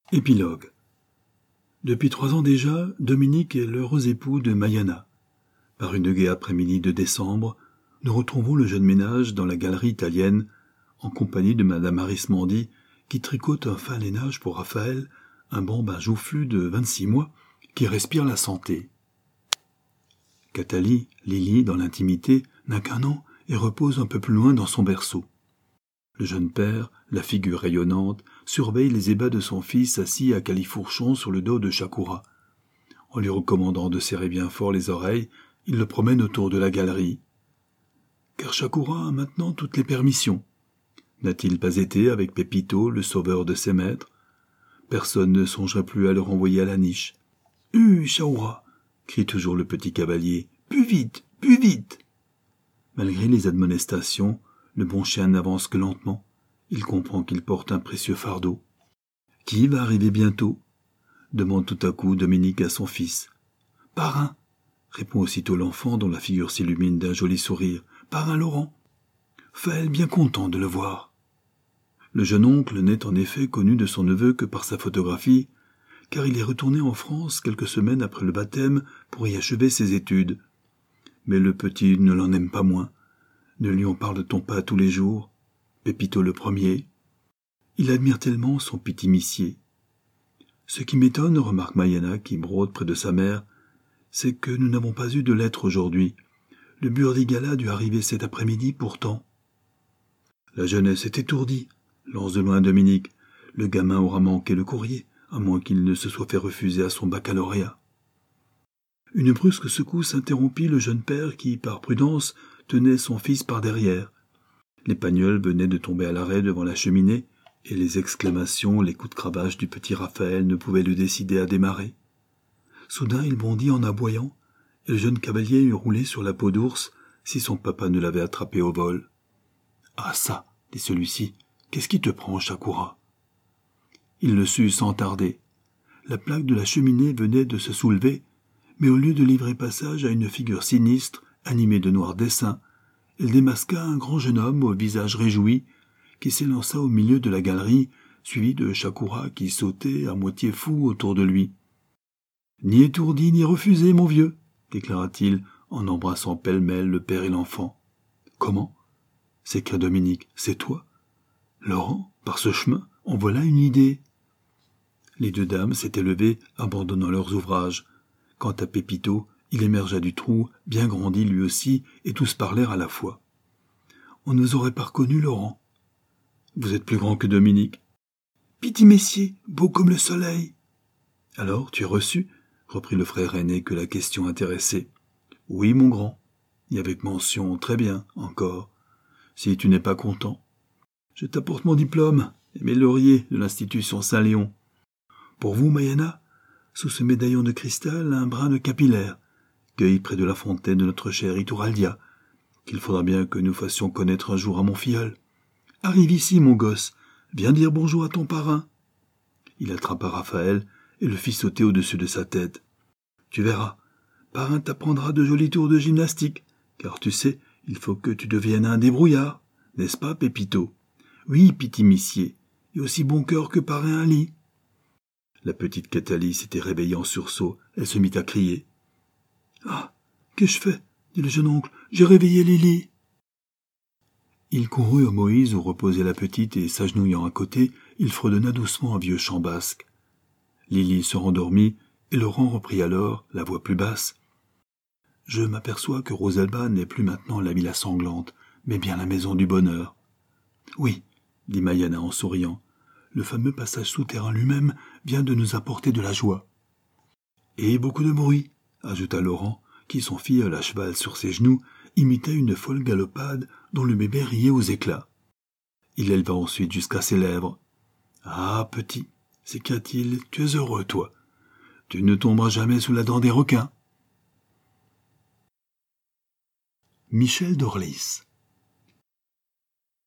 Épilogue. Depuis 3 ans déjà, Dominique est l'heureux époux de Maiana. Par une gaie après-midi de décembre, nous retrouvons le jeune ménage dans la galerie italienne, en compagnie de Madame Arismendi, qui tricote un fin lainage pour Raphaël, un bambin joufflu de 26 mois, qui respire la santé. Cathalie, Lily, dans l'intimité, n'a qu'1 an et repose un peu plus loin dans son berceau. Le jeune père, la figure rayonnante, surveille les ébats de son fils assis à califourchon sur le dos de Shakura. En lui recommandant de serrer bien fort les oreilles, il le promène autour de la galerie. Car Shakura a maintenant toutes les permissions. N'a-t-il pas été avec Pépito, le sauveur de ses maîtres? Personne ne songerait plus à le renvoyer à la niche. « Shaoura !» crie toujours le petit cavalier. « Plus vite, plus vite !» Malgré les admonestations, le bon chien n'avance que lentement. Il comprend qu'il porte un précieux fardeau. « Qui va arriver bientôt ?» demande tout à coup Dominique à son fils. « Parrain !» répond aussitôt l'enfant dont la figure s'illumine d'un joli sourire. « Parrain Laurent !» Faël bien content de le voir. Le jeune oncle n'est en effet connu de son neveu que par sa photographie, car il est retourné en France quelques semaines après le baptême pour y achever ses études. Mais le petit ne l'en aime pas moins. Ne lui en parle-t-on pas tous les jours? Pépito le premier. Il admire tellement son pitimissier. Ce qui m'étonne, remarque Maiana qui brode près de sa mère, c'est que nous n'avons pas eu de lettre aujourd'hui. Le Burdigala a dû arriver cet après-midi pourtant. La jeunesse est étourdie, lance de loin Dominique. Le gamin aura manqué le courrier, à moins qu'il ne se soit fait refuser à son baccalauréat. Une brusque secousse interrompit le jeune père qui, par prudence, tenait son fils par derrière. Les pagnols venaient de tomber à l'arrêt devant la cheminée, et les exclamations, les coups de cravache du petit Raphaël ne pouvaient le décider à démarrer. Soudain il bondit en aboyant, et le jeune cavalier eût roulé sur la peau d'ours si son papa ne l'avait attrapé au vol. « Ah ça !» dit celui-ci. « Qu'est-ce qui te prend, Shakura ?» Il le sut sans tarder. La plaque de la cheminée venait de se soulever, mais au lieu de livrer passage à une figure sinistre, animée de noirs dessins, elle démasqua un grand jeune homme au visage réjoui, qui s'élança au milieu de la galerie, suivi de Shakura qui sautait à moitié fou autour de lui. « Ni étourdi ni refusé, mon vieux !» déclara-t-il en embrassant pêle-mêle le père et l'enfant. « Comment ?» s'écria Dominique. « C'est toi ? Laurent, par ce chemin, en voilà une idée. » Les 2 dames s'étaient levées, abandonnant leurs ouvrages. Quant à Pépito, il émergea du trou, bien grandi lui aussi, et tous parlèrent à la fois. « On ne vous aurait pas reconnu, Laurent. »« Vous êtes plus grand que Dominique. »« Piti messier, beau comme le soleil. »« Alors, tu es reçu ?» reprit le frère aîné que la question intéressait. « Oui, mon grand. Et avec mention, très bien, encore. Si tu n'es pas content. Je t'apporte mon diplôme et mes lauriers de l'institution Saint-Léon. Pour vous, Maiana, sous ce médaillon de cristal, un brin de capillaire, cueilli près de la fontaine de notre chère Ituraldia, qu'il faudra bien que nous fassions connaître un jour à mon filleul. Arrive ici, mon gosse, viens dire bonjour à ton parrain. » Il attrapa Raphaël et le fit sauter au-dessus de sa tête. « Tu verras, parrain t'apprendra de jolis tours de gymnastique, car tu sais, il faut que tu deviennes un débrouillard, n'est-ce pas, Pépito? Oui, pitimissier, et aussi bon cœur que parrain Ali. » La petite Cathalie s'était réveillée en sursaut. Elle se mit à crier. « Ah, qu'ai-je fait ?» dit le jeune oncle. « J'ai réveillé Lily. » Il courut au Moïse où reposait la petite et, s'agenouillant à côté, il fredonna doucement un vieux chant basque. Lily se rendormit et Laurent reprit alors, la voix plus basse. « Je m'aperçois que Rosalba n'est plus maintenant la villa sanglante, mais bien la maison du bonheur. »« Oui, » dit Maiana en souriant. « Le fameux passage souterrain lui-même vient de nous apporter de la joie. »« Et beaucoup de bruit, » ajouta Laurent, qui, son filleul à cheval sur ses genoux, imitait une folle galopade dont le bébé riait aux éclats. Il l'éleva ensuite jusqu'à ses lèvres. « Ah, petit, s'écria-t-il, tu es heureux, toi. Tu ne tomberas jamais sous la dent des requins. » Michel d'Orlis.